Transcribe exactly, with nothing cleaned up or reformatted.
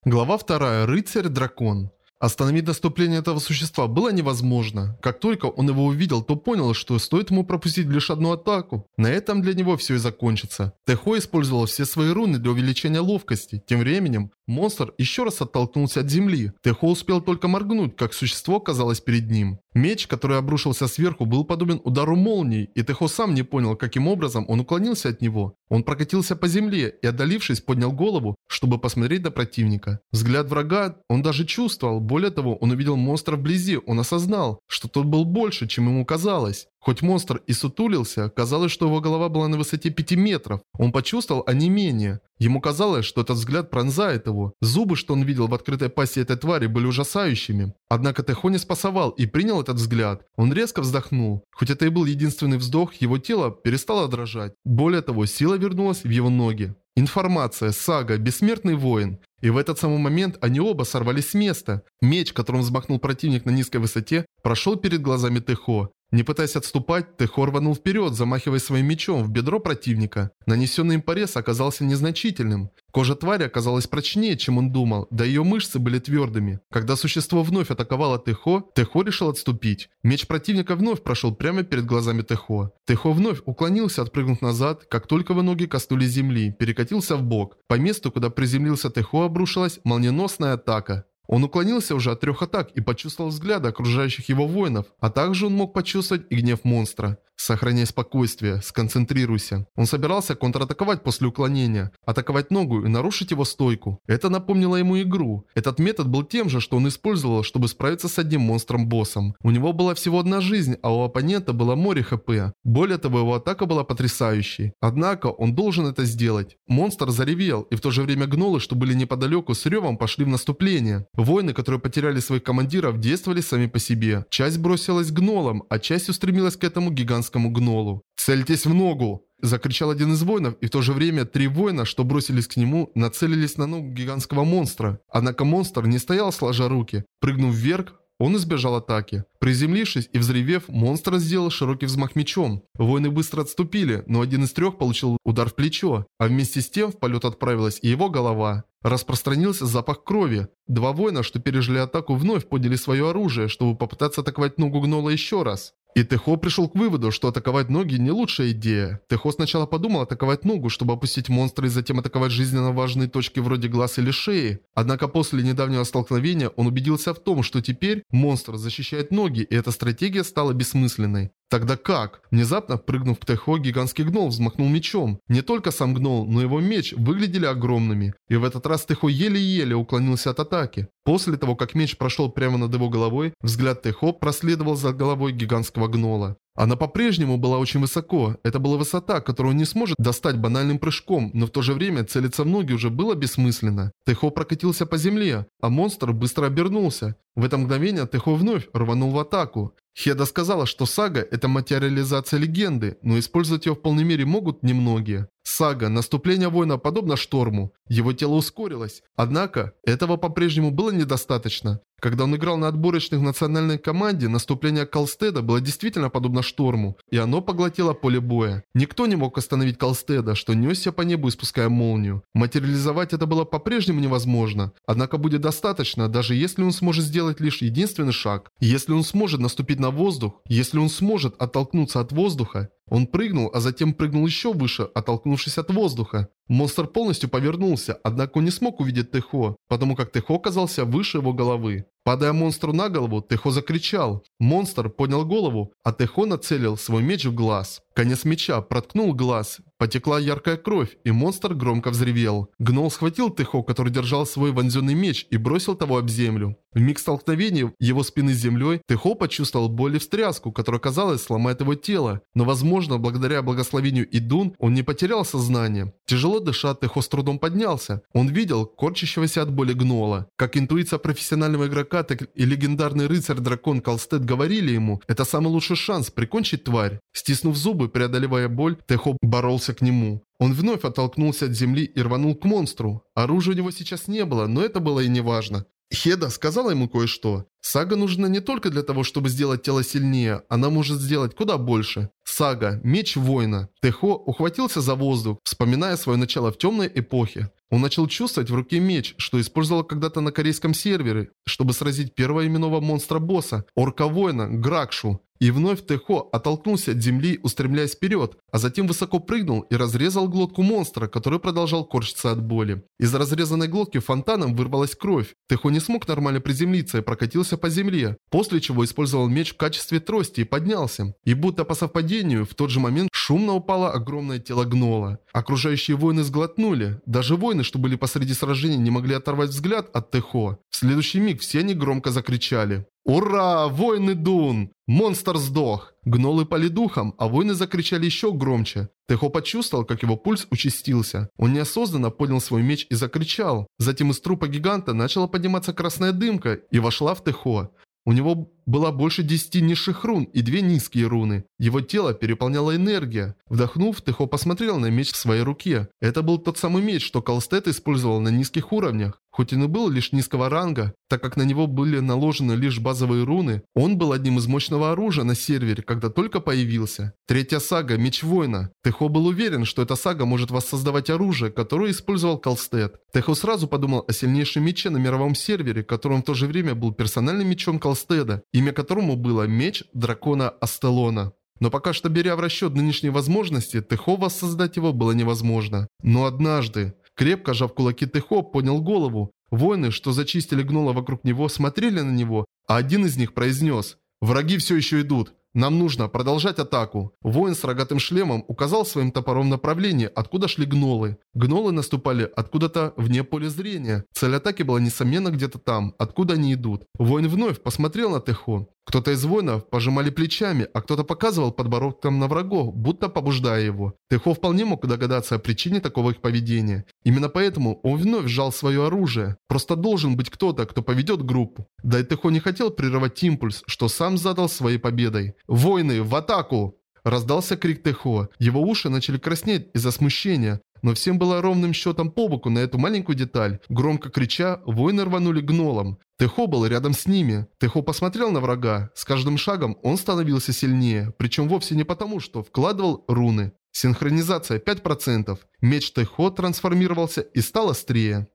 Глава вторая. Рыцарь-дракон. Остановить наступление этого существа было невозможно. Как только он его увидел, то понял, что стоит ему пропустить лишь одну атаку. На этом для него все и закончится. Тэхо использовал все свои руны для увеличения ловкости. Тем временем, монстр еще раз оттолкнулся от земли. Тэхо успел только моргнуть, как существо оказалось перед ним. Меч, который обрушился сверху, был подобен удару молнии, и Тэхо сам не понял, каким образом он уклонился от него. Он прокатился по земле и, отдалившись, поднял голову, чтобы посмотреть на противника. Взгляд врага он даже чувствовал. Более того, он увидел монстра вблизи, он осознал, что тот был больше, чем ему казалось. Хоть монстр и сутулился, казалось, что его голова была на высоте пяти метров. Он почувствовал онемение. Ему казалось, что этот взгляд пронзает его. Зубы, что он видел в открытой пасти этой твари, были ужасающими. Однако Тэхо не спасовал и принял этот взгляд. Он резко вздохнул. Хоть это и был единственный вздох, его тело перестало дрожать. Более того, сила вернулась в его ноги. Информация, сага, бессмертный воин. И в этот самый момент они оба сорвались с места. Меч, которым взмахнул противник на низкой высоте, прошел перед глазами Тэхо. Не пытаясь отступать, Тэхо рванул вперед, замахиваясь своим мечом в бедро противника. Нанесенный им порез оказался незначительным. Кожа твари оказалась прочнее, чем он думал, да ее мышцы были твердыми. Когда существо вновь атаковало Тэхо, Тэхо решил отступить. Меч противника вновь прошел прямо перед глазами Тэхо. Тэхо вновь уклонился, отпрыгнув назад, как только его ноги коснулись земли, перекатился в бок. По месту, куда приземлился Тэхо, обрушилась молниеносная атака. Он уклонился уже от трех атак и почувствовал взгляды окружающих его воинов, а также он мог почувствовать и гнев монстра. Сохраняй спокойствие, сконцентрируйся. Он собирался контратаковать после уклонения, атаковать ногу и нарушить его стойку. Это напомнило ему игру. Этот метод был тем же, что он использовал, чтобы справиться с одним монстром-боссом. У него была всего одна жизнь, а у оппонента было море хп. Более того, его атака была потрясающей. Однако, он должен это сделать. Монстр заревел, и в то же время гнолы, что были неподалеку, с ревом пошли в наступление. Воины, которые потеряли своих командиров, действовали сами по себе. Часть бросилась к гнолам, а часть устремилась к этому гигантскому гнолу. «Цельтесь в ногу!» – закричал один из воинов, и в то же время три воина, что бросились к нему, нацелились на ногу гигантского монстра. Однако монстр не стоял сложа руки. Прыгнув вверх, он избежал атаки. Приземлившись и взревев, монстр сделал широкий взмах мечом. Воины быстро отступили, но один из трех получил удар в плечо, а вместе с тем в полет отправилась и его голова. Распространился запах крови. Два воина, что пережили атаку, вновь подняли свое оружие, чтобы попытаться атаковать ногу гнола еще раз. И Тэхо пришел к выводу, что атаковать ноги не лучшая идея. Тэхо сначала подумал атаковать ногу, чтобы опустить монстра и затем атаковать жизненно важные точки вроде глаз или шеи. Однако после недавнего столкновения он убедился в том, что теперь монстр защищает ноги, и эта стратегия стала бессмысленной. Тогда как? Внезапно, прыгнув к Тэхо, гигантский гнол взмахнул мечом. Не только сам гнол, но и его меч выглядели огромными. И в этот раз Тэхо еле-еле уклонился от атаки. После того, как меч прошел прямо над его головой, взгляд Тэхо проследовал за головой гигантского гнола. Она по-прежнему была очень высоко. Это была высота, которую он не сможет достать банальным прыжком, но в то же время целиться в ноги уже было бессмысленно. Тэхо прокатился по земле, а монстр быстро обернулся. В это мгновение Тэхо вновь рванул в атаку. Хеда сказала, что сага – это материализация легенды, но использовать ее в полной мере могут немногие. Сага, наступление воина подобно шторму. Его тело ускорилось. Однако, этого по-прежнему было недостаточно. Когда он играл на отборочных в национальной команде, наступление Калстеда было действительно подобно шторму, и оно поглотило поле боя. Никто не мог остановить Калстеда, что несся по небу, испуская молнию. Материализовать это было по-прежнему невозможно. Однако будет достаточно, даже если он сможет сделать лишь единственный шаг. Если он сможет наступить на воздух, если он сможет оттолкнуться от воздуха. Он прыгнул, а затем прыгнул еще выше, оттолкнувшись от воздуха. Монстр полностью повернулся, однако он не смог увидеть Тэхо, потому как Тэхо оказался выше его головы. Падая монстру на голову, Тэхо закричал. Монстр поднял голову, а Тэхо нацелил свой меч в глаз. Конец меча проткнул глаз, потекла яркая кровь, и монстр громко взревел. Гнол схватил Тэхо, который держал свой вонзенный меч, и бросил того об землю. В миг столкновения его спины с землей Тэхо почувствовал боль и встряску, которая, казалось, сломает его тело. Но, возможно, благодаря благословению Идун, он не потерял сознание. Тяжело дыша, Тэхо с трудом поднялся. Он видел корчащегося от боли гнола. Как интуиция профессионального игрока, так и легендарный рыцарь-дракон Калстед говорили ему, это самый лучший шанс прикончить тварь. Стиснув зубы, преодолевая боль, Тэхо боролся к нему. Он вновь оттолкнулся от земли и рванул к монстру. Оружия у него сейчас не было, но это было и не важно. Хеда сказала ему кое-что. Сага нужна не только для того, чтобы сделать тело сильнее, она может сделать куда больше. Сага – меч воина. Тэхо ухватился за воздух, вспоминая свое начало в темной эпохе. Он начал чувствовать в руке меч, что использовал когда-то на корейском сервере, чтобы сразить первого именного монстра-босса, орка-воина Гракшу. И вновь Тэхо оттолкнулся от земли, устремляясь вперед, а затем высоко прыгнул и разрезал глотку монстра, который продолжал корчиться от боли. Из разрезанной глотки фонтаном вырвалась кровь. Тэхо не смог нормально приземлиться и прокатился по земле, после чего использовал меч в качестве трости и поднялся. И будто по совпадению, в тот же момент шумно упало огромное тело гнола. Окружающие воины сглотнули. Даже воины, что были посреди сражения, не могли оторвать взгляд от Тэхо. В следующий миг все они громко закричали. «Ура! Воины Дун! Монстр сдох!» Гнолы пали духом, а воины закричали еще громче. Тэхо почувствовал, как его пульс участился. Он неосознанно поднял свой меч и закричал. Затем из трупа гиганта начала подниматься красная дымка и вошла в Тэхо. У него было больше десяти низших рун и две низкие руны. Его тело переполняла энергия. Вдохнув, Тэхо посмотрел на меч в своей руке. Это был тот самый меч, что Калстед использовал на низких уровнях. Хоть он и был лишь низкого ранга, так как на него были наложены лишь базовые руны, он был одним из мощного оружия на сервере, когда только появился. Третья сага – Меч Воина. Тэхо был уверен, что эта сага может воссоздавать оружие, которое использовал Калстед. Тэхо сразу подумал о сильнейшем мече на мировом сервере, которым в то же время был персональным мечом Калстеда, имя которому было Меч Дракона Астелона. Но пока что, беря в расчет нынешние возможности, Тэхо воссоздать его было невозможно. Но однажды, крепко сжав кулаки, Тэхо поднял голову. Воины, что зачистили гнола вокруг него, смотрели на него, а один из них произнес: «Враги все еще идут. Нам нужно продолжать атаку». Воин с рогатым шлемом указал своим топором направление, откуда шли гнолы. Гнолы наступали откуда-то вне поля зрения. Цель атаки была несомненно где-то там, откуда они идут. Воин вновь посмотрел на Тэхо. Кто-то из воинов пожимали плечами, а кто-то показывал подбородком на врагов, будто побуждая его. Тэхо вполне мог догадаться о причине такого их поведения. Именно поэтому он вновь сжал свое оружие. Просто должен быть кто-то, кто поведет группу. Да и Тэхо не хотел прерывать импульс, что сам задал своей победой. «Воины, в атаку!» Раздался крик Тэхо. Его уши начали краснеть из-за смущения. Но всем было ровным счетом по боку на эту маленькую деталь. Громко крича, воины рванули гнолом. Тэхо был рядом с ними. Тэхо посмотрел на врага. С каждым шагом он становился сильнее. Причем вовсе не потому, что вкладывал руны. Синхронизация пять процентов. Меч Тэхо трансформировался и стал острее.